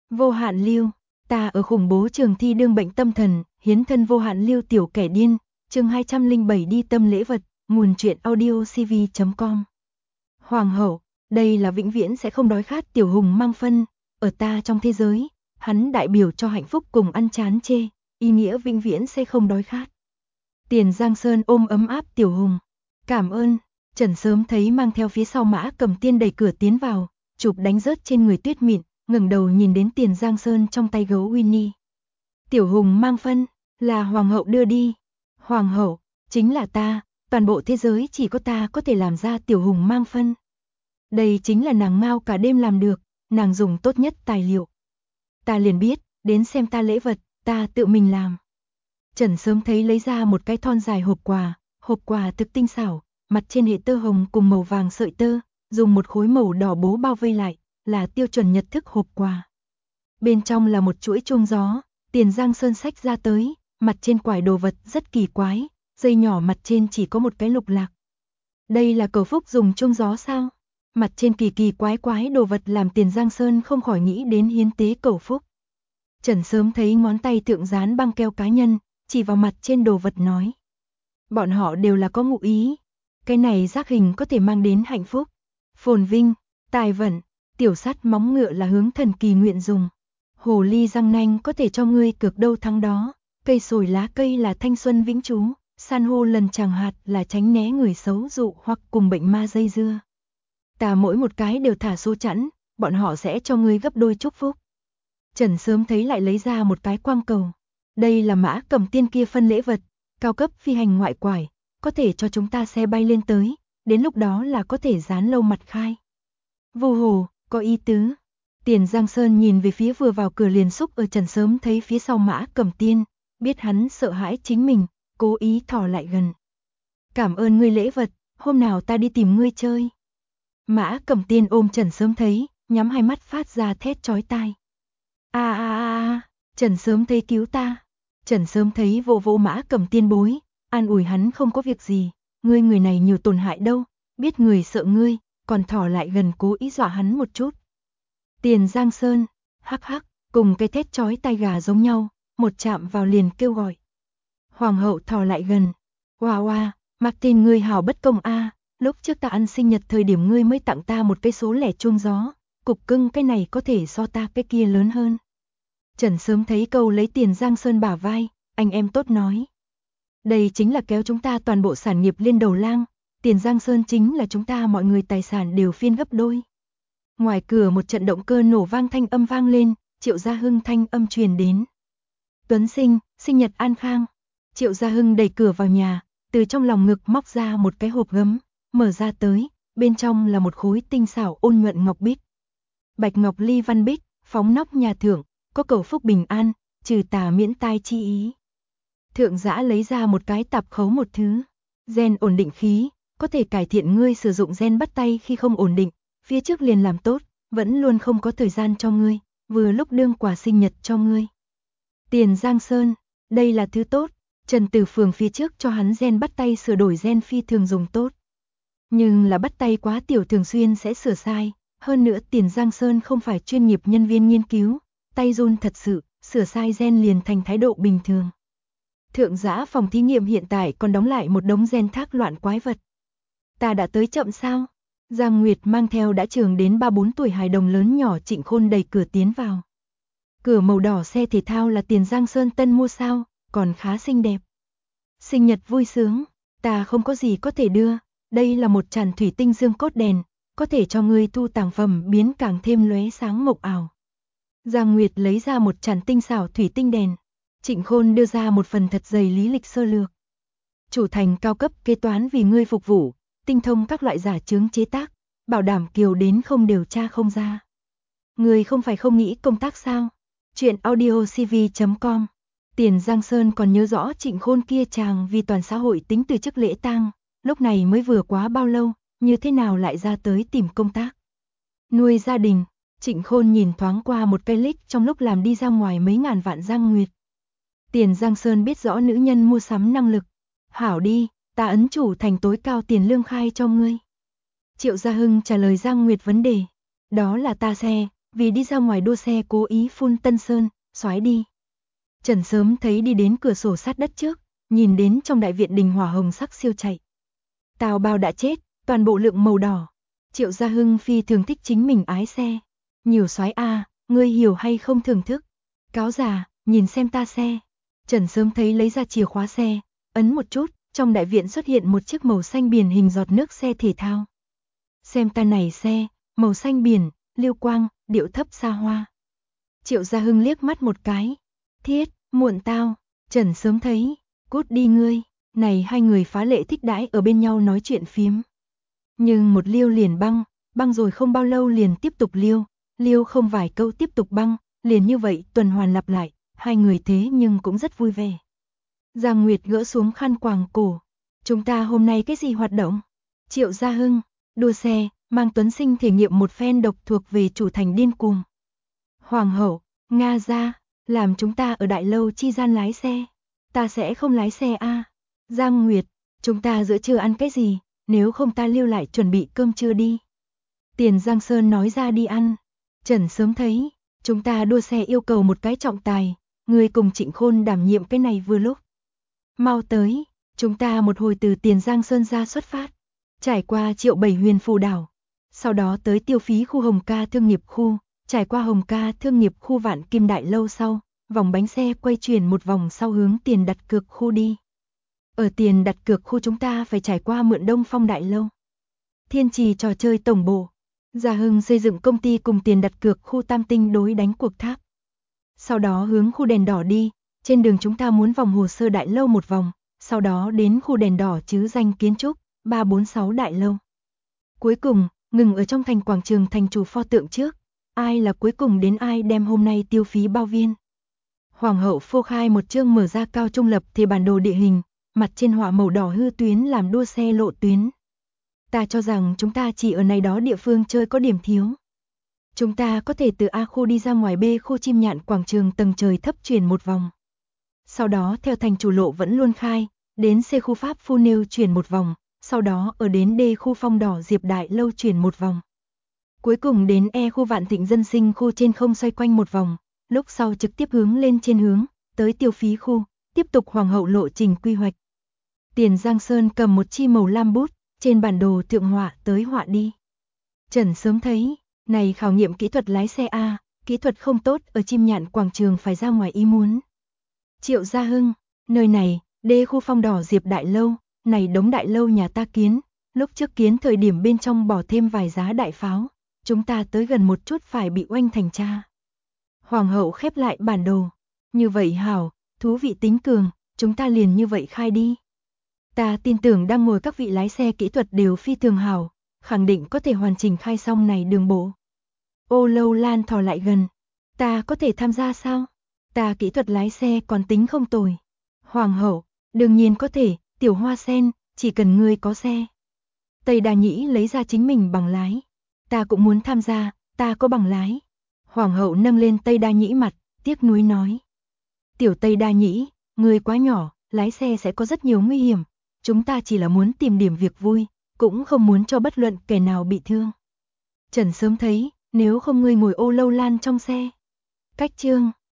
Vô hạn lưu, ta ở khủng bố trường thi đương bệnh tâm thần, hiến thân vô hạn lưu tiểu kẻ điên, chương 207 đi tâm lễ vật, nguồn truyện audio cv.com. Hoàng hậu, đây là vĩnh viễn sẽ không đói khát tiểu hùng mang phân, ở ta trong thế giới, hắn đại biểu cho hạnh phúc cùng ăn chán chê, ý nghĩa vĩnh viễn sẽ không đói khát. Tiền Giang Sơn ôm ấm áp tiểu hùng, cảm ơn. Trần sớm thấy mang theo phía sau Mã Cầm Tiên đẩy cửa tiến vào, chụp đánh rớt trên người tuyết mịn, ngẩng đầu nhìn đến Tiền Giang Sơn trong tay gấu Winnie. Tiểu hùng mang phân, là hoàng hậu đưa đi. Hoàng hậu, chính là ta, toàn bộ thế giới chỉ có ta có thể làm ra tiểu hùng mang phân. Đây chính là nàng ngao cả đêm làm được, nàng dùng tốt nhất tài liệu. Ta liền biết, đến xem ta lễ vật, ta tự mình làm. Trần sớm thấy lấy ra một cái thon dài hộp quà thực tinh xảo, mặt trên hệ tơ hồng cùng màu vàng sợi tơ, dùng một khối màu đỏ bố bao vây lại, là tiêu chuẩn nhật thức hộp quà. Bên trong là một chuỗi chuông gió, Tiền Giang Sơn xách ra tới, mặt trên quải đồ vật rất kỳ quái, dây nhỏ mặt trên chỉ có một cái lục lạc. Đây là cầu phúc dùng chuông gió sao? Mặt trên kỳ quái đồ vật làm Tiền Giang Sơn không khỏi nghĩ đến hiến tế cầu phúc. Trần sớm thấy ngón tay thượng dán băng keo cá nhân, chỉ vào mặt trên đồ vật nói. Bọn họ đều là có ngụ ý. Cái này giác hình có thể mang đến hạnh phúc, phồn vinh, tài vận, tiểu sắt móng ngựa là hướng thần kỳ nguyện dùng. Hồ ly răng nanh có thể cho ngươi cược đâu thắng đó, cây sồi lá cây là thanh xuân vĩnh trú, san hô lần tràng hạt là tránh né người xấu dụ hoặc cùng bệnh ma dây dưa. Ta mỗi một cái đều thả số chẵn, bọn họ sẽ cho ngươi gấp đôi chúc phúc. Trần sớm thấy lại lấy ra một cái quang cầu. Đây là Mã Cầm Tiên kia phân lễ vật, cao cấp phi hành ngoại quải, có thể cho chúng ta xe bay lên tới, đến lúc đó là có thể dán lâu mặt khai. Vô hồ, có ý tứ. Tiền Giang Sơn nhìn về phía vừa vào cửa liền xúc ở Trần sớm thấy phía sau Mã Cầm Tiên, biết hắn sợ hãi chính mình, cố ý thò lại gần. Cảm ơn ngươi lễ vật, hôm nào ta đi tìm ngươi chơi. Mã Cầm Tiên ôm Trần sớm thấy, nhắm hai mắt phát ra thét chói tai. Trần sớm thấy cứu ta. Trần sớm thấy vỗ Mã Cầm Tiên bối, an ủi hắn không có việc gì, ngươi người này nhiều tổn hại đâu, biết người sợ ngươi, còn thò lại gần cố ý dọa hắn một chút. Tiền Giang Sơn, hắc hắc, cùng cái thét chói tai gà giống nhau, một chạm vào liền kêu gọi. Hoàng hậu thò lại gần, oa, Martin ngươi hảo bất công a, lúc trước ta ăn sinh nhật thời điểm ngươi mới tặng ta một cái số lẻ chuông gió, cục cưng cái này có thể so ta cái kia lớn hơn. Trần sớm thấy câu lấy Tiền Giang Sơn bả vai, anh em tốt nói. Đây chính là kéo chúng ta toàn bộ sản nghiệp lên đầu lang, Tiền Giang Sơn chính là chúng ta mọi người tài sản đều phiên gấp đôi. Ngoài cửa một trận động cơ nổ vang thanh âm vang lên, Triệu Gia Hưng thanh âm truyền đến. Tuấn sinh, sinh nhật an khang. Triệu Gia Hưng đẩy cửa vào nhà, từ trong lòng ngực móc ra một cái hộp gấm, mở ra tới, bên trong là một khối tinh xảo ôn nhuận ngọc bích. Bạch ngọc ly văn bích, phóng nóc nhà thượng, có cầu phúc bình an, trừ tà miễn tai chi ý. Thượng giã lấy ra một cái tạp khấu một thứ, gen ổn định khí, có thể cải thiện ngươi sử dụng gen bắt tay khi không ổn định, phía trước liền làm tốt, vẫn luôn không có thời gian cho ngươi, vừa lúc đương quà sinh nhật cho ngươi. Tiền Giang Sơn, đây là thứ tốt, Trần Tử Phường phía trước cho hắn gen bắt tay sửa đổi gen phi thường dùng tốt. Nhưng là bắt tay quá tiểu thường xuyên sẽ sửa sai, hơn nữa Tiền Giang Sơn không phải chuyên nghiệp nhân viên nghiên cứu, tay run thật sự, sửa sai gen liền thành thái độ bình thường. Thượng giã phòng thí nghiệm hiện tại còn đóng lại một đống gen thác loạn quái vật. Ta đã tới chậm sao? Giang Nguyệt mang theo đã trưởng đến 3-4 tuổi hài đồng lớn nhỏ Trịnh Khôn đẩy cửa tiến vào. Cửa màu đỏ xe thể thao là Tiền Giang Sơn tân mua sao, còn khá xinh đẹp. Sinh nhật vui sướng, ta không có gì có thể đưa, đây là một tràn thủy tinh dương cốt đèn, có thể cho ngươi thu tàng phẩm biến càng thêm lóe sáng mộng ảo. Giang Nguyệt lấy ra một tràn tinh xảo thủy tinh đèn. Trịnh Khôn đưa ra một phần thật dày lý lịch sơ lược. Chủ thành cao cấp kế toán vì ngươi phục vụ, tinh thông các loại giả chứng chế tác, bảo đảm kiều đến không điều tra không ra. Ngươi không phải không nghĩ công tác sao? Chuyện audio cv.com. Tiền Giang Sơn còn nhớ rõ Trịnh Khôn kia chàng vì toàn xã hội tính từ chức lễ tang, lúc này mới vừa quá bao lâu, như thế nào lại ra tới tìm công tác. Nuôi gia đình, Trịnh Khôn nhìn thoáng qua một cái list trong lúc làm đi ra ngoài mấy ngàn vạn Giang Nguyệt. Tiền Giang Sơn biết rõ nữ nhân mua sắm năng lực. Hảo đi, ta ấn chủ thành tối cao tiền lương khai cho ngươi. Triệu Gia Hưng trả lời Giang Nguyệt vấn đề. Đó là ta xe, Vì đi ra ngoài đua xe cố ý phun Tân Sơn, xoái đi. Trần sớm thấy đi đến cửa sổ sát đất trước, nhìn đến trong đại viện đình hỏa hồng sắc siêu chạy. Tào Bao đã chết, toàn bộ lượng màu đỏ. Triệu Gia Hưng phi thường thích chính mình ái xe. Nhiều soái a, ngươi hiểu hay không thưởng thức. Cáo già, nhìn xem ta xe. Trần sớm thấy lấy ra chìa khóa xe, ấn một chút, trong đại viện xuất hiện một chiếc màu xanh biển hình giọt nước xe thể thao. Xem ta này xe, màu xanh biển, lưu quang, điệu thấp xa hoa. Triệu Gia Hưng liếc mắt một cái. Thiết, muộn tao. Trần sớm thấy, cút đi ngươi. Này hai người phá lệ thích đãi ở bên nhau nói chuyện phiếm. Nhưng một liêu liền băng, băng rồi không bao lâu liền tiếp tục liêu, liêu không vài câu tiếp tục băng, liền như vậy tuần hoàn lặp lại, hai người thế nhưng cũng rất vui vẻ. Giang Nguyệt gỡ xuống khăn quàng cổ. Chúng ta hôm nay cái gì hoạt động? Triệu Gia Hưng, đua xe, mang Tuấn Sinh thể nghiệm một phen độc thuộc về chủ thành điên cuồng. Hoàng hậu, Nga gia, làm chúng ta ở đại lâu chi gian lái xe. Ta sẽ không lái xe a. Giang Nguyệt, chúng ta giữa trưa ăn cái gì, nếu không ta lưu lại chuẩn bị cơm trưa đi. Tiền Giang Sơn nói ra đi ăn. Trần sớm thấy, chúng ta đua xe yêu cầu một cái trọng tài, người cùng Trịnh Khôn đảm nhiệm cái này vừa lúc. Mau tới, chúng ta một hồi từ Tiền Giang Sơn ra xuất phát, trải qua Triệu Bảy Huyền Phù đảo, sau đó tới tiêu phí khu Hồng Ca thương nghiệp khu, trải qua Hồng Ca thương nghiệp khu Vạn Kim Đại lâu sau, vòng bánh xe quay chuyển một vòng sau hướng tiền đặt cược khu đi. Ở tiền đặt cược khu chúng ta phải trải qua Mượn Đông Phong Đại lâu, Thiên Trì trò chơi tổng bộ, Gia Hưng xây dựng công ty cùng tiền đặt cược khu Tam Tinh đối đánh cuộc tháp. Sau đó hướng khu đèn đỏ đi, trên đường chúng ta muốn vòng hồ sơ đại lâu một vòng, sau đó đến khu đèn đỏ chứ danh kiến trúc, 346 đại lâu. Cuối cùng, ngừng ở trong thành quảng trường thành chủ pho tượng trước, ai là cuối cùng đến ai đem hôm nay tiêu phí bao viên. Hoàng hậu phô khai một chương mở ra cao trung lập thì bản đồ địa hình, mặt trên họa màu đỏ hư tuyến làm đua xe lộ tuyến. Ta cho rằng chúng ta chỉ ở này đó địa phương chơi có điểm thiếu. Chúng ta có thể từ A khu đi ra ngoài B khu chim nhạn quảng trường tầng trời thấp chuyển một vòng. Sau đó theo thành chủ lộ vẫn luôn khai, đến C khu Pháp Phu Nêu chuyển một vòng, sau đó ở đến D khu Phong Đỏ Diệp Đại lâu chuyển một vòng. Cuối cùng đến E khu Vạn Thịnh dân sinh khu trên không xoay quanh một vòng, lúc sau trực tiếp hướng lên trên hướng, tới tiêu phí khu, tiếp tục Hoàng hậu lộ trình quy hoạch. Tiền Giang Sơn cầm một chi màu lam bút, trên bản đồ thượng họa tới họa đi. Trần sớm thấy, này khảo nghiệm kỹ thuật lái xe A, kỹ thuật không tốt ở chim nhạn quảng trường phải ra ngoài ý muốn. Triệu Gia Hưng, nơi này, D khu Phong Đỏ Diệp Đại lâu, này đống đại lâu nhà ta kiến, lúc trước kiến thời điểm bên trong bỏ thêm vài giá đại pháo, chúng ta tới gần một chút phải bị oanh thành cha. Hoàng hậu khép lại bản đồ, như vậy hảo, thú vị tính cường, chúng ta liền như vậy khai đi. Ta tin tưởng đang ngồi các vị lái xe kỹ thuật đều phi thường hảo, khẳng định có thể hoàn chỉnh khai xong này đường bộ. Ô Lâu Lan thò lại gần, ta có thể tham gia sao? Ta kỹ thuật lái xe còn tính không tồi. Hoàng hậu, đương nhiên có thể, Tiểu Hoa Sen, chỉ cần ngươi có xe. Tây Đa Nhĩ lấy ra chính mình bằng lái. Ta cũng muốn tham gia, ta có bằng lái. Hoàng hậu nâng lên Tây Đa Nhĩ mặt, tiếc nuối nói. Tiểu Tây Đa Nhĩ, ngươi quá nhỏ, lái xe sẽ có rất nhiều nguy hiểm. Chúng ta chỉ là muốn tìm điểm việc vui, cũng không muốn cho bất luận kẻ nào bị thương. Trần sớm thấy, nếu không ngươi ngồi Ô Lâu Lan trong xe. Cách chương